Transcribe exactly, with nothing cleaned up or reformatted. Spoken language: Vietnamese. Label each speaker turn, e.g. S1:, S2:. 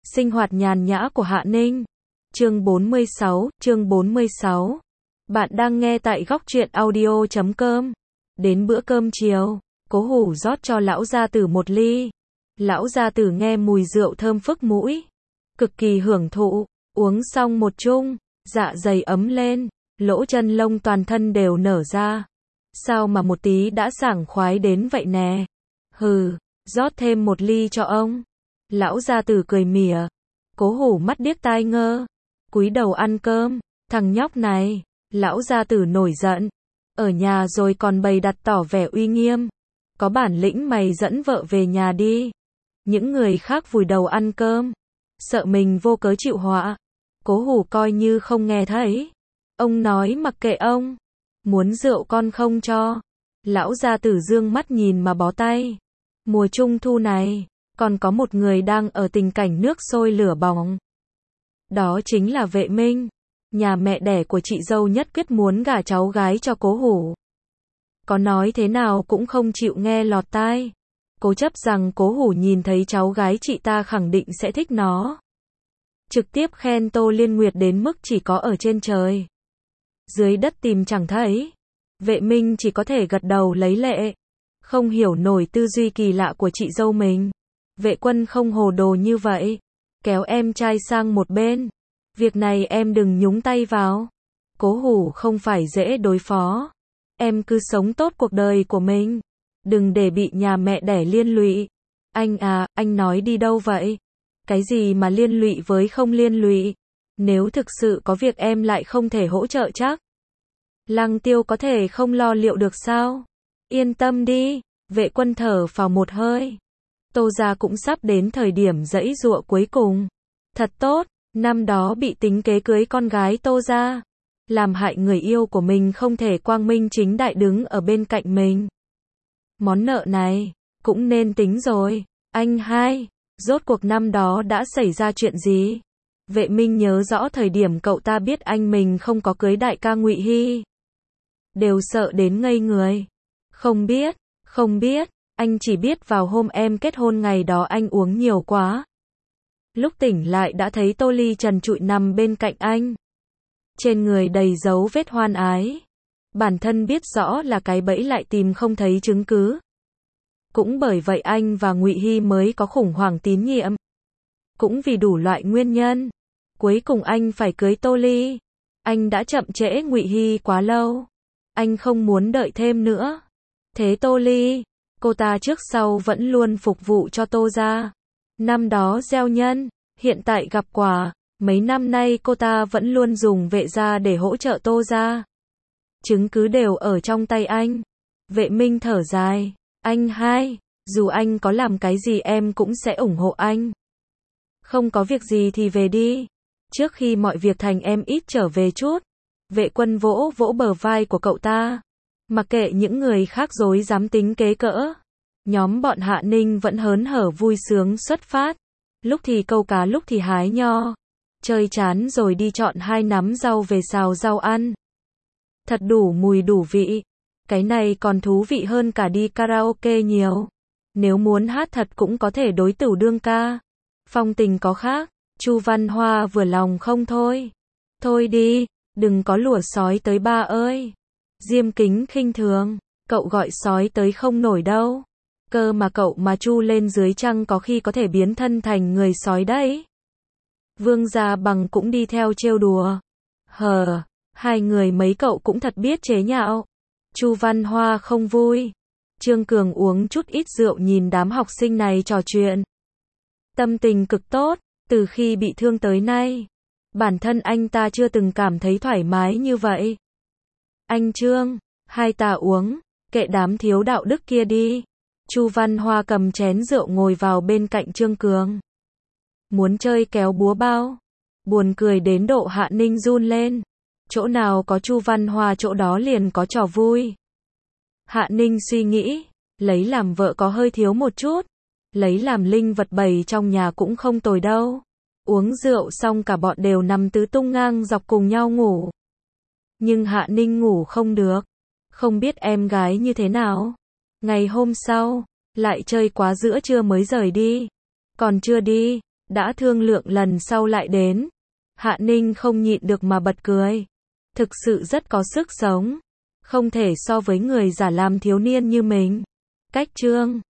S1: Sinh hoạt nhàn nhã của Hạ Ninh. Chương bốn mươi sáu, chương bốn mươi sáu. Bạn đang nghe tại góc truyện audio chấm com. Đến bữa cơm chiều, Cố Hủ rót cho lão gia tử một ly. Lão gia tử nghe mùi rượu thơm phức mũi, cực kỳ hưởng thụ, uống xong một chung, dạ dày ấm lên, lỗ chân lông toàn thân đều nở ra. Sao mà một tí đã sảng khoái đến vậy nè? Hừ, rót thêm một ly cho ông. Lão gia tử cười mỉa. Cố Hủ mắt điếc tai ngơ, cúi đầu ăn cơm. Thằng nhóc này, lão gia tử nổi giận. Ở nhà rồi còn bày đặt tỏ vẻ uy nghiêm. Có bản lĩnh mày dẫn vợ về nhà đi. Những người khác vùi đầu ăn cơm, sợ mình vô cớ chịu họa. Cố Hủ coi như không nghe thấy. Ông nói mặc kệ ông. Muốn rượu con không cho. Lão gia tử dương mắt nhìn mà bó tay. Mùa trung thu này, còn có một người đang ở tình cảnh nước sôi lửa bỏng. Đó chính là Vệ Minh. Nhà mẹ đẻ của chị dâu nhất quyết muốn gả cháu gái cho Cố Hủ. Có nói thế nào cũng không chịu nghe lọt tai. Cố chấp rằng Cố Hủ nhìn thấy cháu gái chị ta khẳng định sẽ thích nó. Trực tiếp khen Tô Liên Nguyệt đến mức chỉ có ở trên trời, dưới đất tìm chẳng thấy. Vệ Minh chỉ có thể gật đầu lấy lệ. Không hiểu nổi tư duy kỳ lạ của chị dâu mình. Vệ Quân không hồ đồ như vậy. Kéo em trai sang một bên. Việc này em đừng nhúng tay vào. Cố Hủ không phải dễ đối phó. Em cứ sống tốt cuộc đời của mình. Đừng để bị nhà mẹ đẻ liên lụy. Anh à, anh nói đi đâu vậy? Cái gì mà liên lụy với không liên lụy? Nếu thực sự có việc em lại không thể hỗ trợ chắc. Lăng Tiêu có thể không lo liệu được sao? Yên tâm đi. Vệ Quân thở phào một hơi. Tô gia cũng sắp đến thời điểm giãy giụa cuối cùng. Thật tốt, năm đó bị tính kế cưới con gái Tô gia, làm hại người yêu của mình không thể quang minh chính đại đứng ở bên cạnh mình. Món nợ này, cũng nên tính rồi. Anh hai, rốt cuộc năm đó đã xảy ra chuyện gì? Vệ Minh nhớ rõ thời điểm cậu ta biết anh mình không có cưới đại ca Ngụy Hy, đều sợ đến ngây người. Không biết, không biết, anh chỉ biết vào hôm em kết hôn ngày đó anh uống nhiều quá. Lúc tỉnh lại đã thấy Tô Ly trần trụi nằm bên cạnh anh. Trên người đầy dấu vết hoan ái. Bản thân biết rõ là cái bẫy lại tìm không thấy chứng cứ. Cũng bởi vậy anh và Ngụy Hy mới có khủng hoảng tín nhiệm. Cũng vì đủ loại nguyên nhân, cuối cùng anh phải cưới Tô Ly. Anh đã chậm trễ Ngụy Hy quá lâu. Anh không muốn đợi thêm nữa. Thế Tô Ly, cô ta trước sau vẫn luôn phục vụ cho Tô gia. Năm đó gieo nhân, hiện tại gặp quả. Mấy năm nay cô ta vẫn luôn dùng Vệ gia để hỗ trợ Tô gia. Chứng cứ đều ở trong tay anh. Vệ Minh thở dài. Anh hai, dù anh có làm cái gì em cũng sẽ ủng hộ anh. Không có việc gì thì về đi. Trước khi mọi việc thành em ít trở về chút. Vệ Quân vỗ vỗ bờ vai của cậu ta. Mặc kệ những người khác dối dám tính kế cỡ. Nhóm bọn Hạ Ninh vẫn hớn hở vui sướng xuất phát. Lúc thì câu cá lúc thì hái nho. Chơi chán rồi đi chọn hai nắm rau về xào rau ăn. Thật đủ mùi đủ vị. Cái này còn thú vị hơn cả đi karaoke nhiều. Nếu muốn hát thật cũng có thể đối tửu đương ca. Phong tình có khác. Chu Văn Hoa vừa lòng không thôi. Thôi đi, đừng có lùa sói tới ba ơi. Diêm Kính khinh thường. Cậu gọi sói tới không nổi đâu. Cơ mà cậu mà chu lên dưới trăng có khi có thể biến thân thành người sói đấy. Vương Gia Bằng cũng đi theo trêu đùa. Hờ, hai người mấy cậu cũng thật biết chế nhạo. Chu Văn Hoa không vui. Trương Cường uống chút ít rượu nhìn đám học sinh này trò chuyện. Tâm tình cực tốt, từ khi bị thương tới nay. Bản thân anh ta chưa từng cảm thấy thoải mái như vậy. Anh Trương, hai ta uống, kệ đám thiếu đạo đức kia đi. Chu Văn Hoa cầm chén rượu ngồi vào bên cạnh Trương Cường. Muốn chơi kéo búa bao. Buồn cười đến độ Hạ Ninh run lên. Chỗ nào có Chu Văn Hoa chỗ đó liền có trò vui. Hạ Ninh suy nghĩ, lấy làm vợ có hơi thiếu một chút. Lấy làm linh vật bày trong nhà cũng không tồi đâu. Uống rượu xong cả bọn đều nằm tứ tung ngang dọc cùng nhau ngủ. Nhưng Hạ Ninh ngủ không được. Không biết em gái như thế nào. Ngày hôm sau, lại chơi quá giữa trưa mới rời đi. Còn chưa đi, Đã thương lượng lần sau lại đến. Hạ Ninh không nhịn được mà bật cười. Thực sự rất có sức sống. Không thể so với người giả làm thiếu niên như mình. Cách chương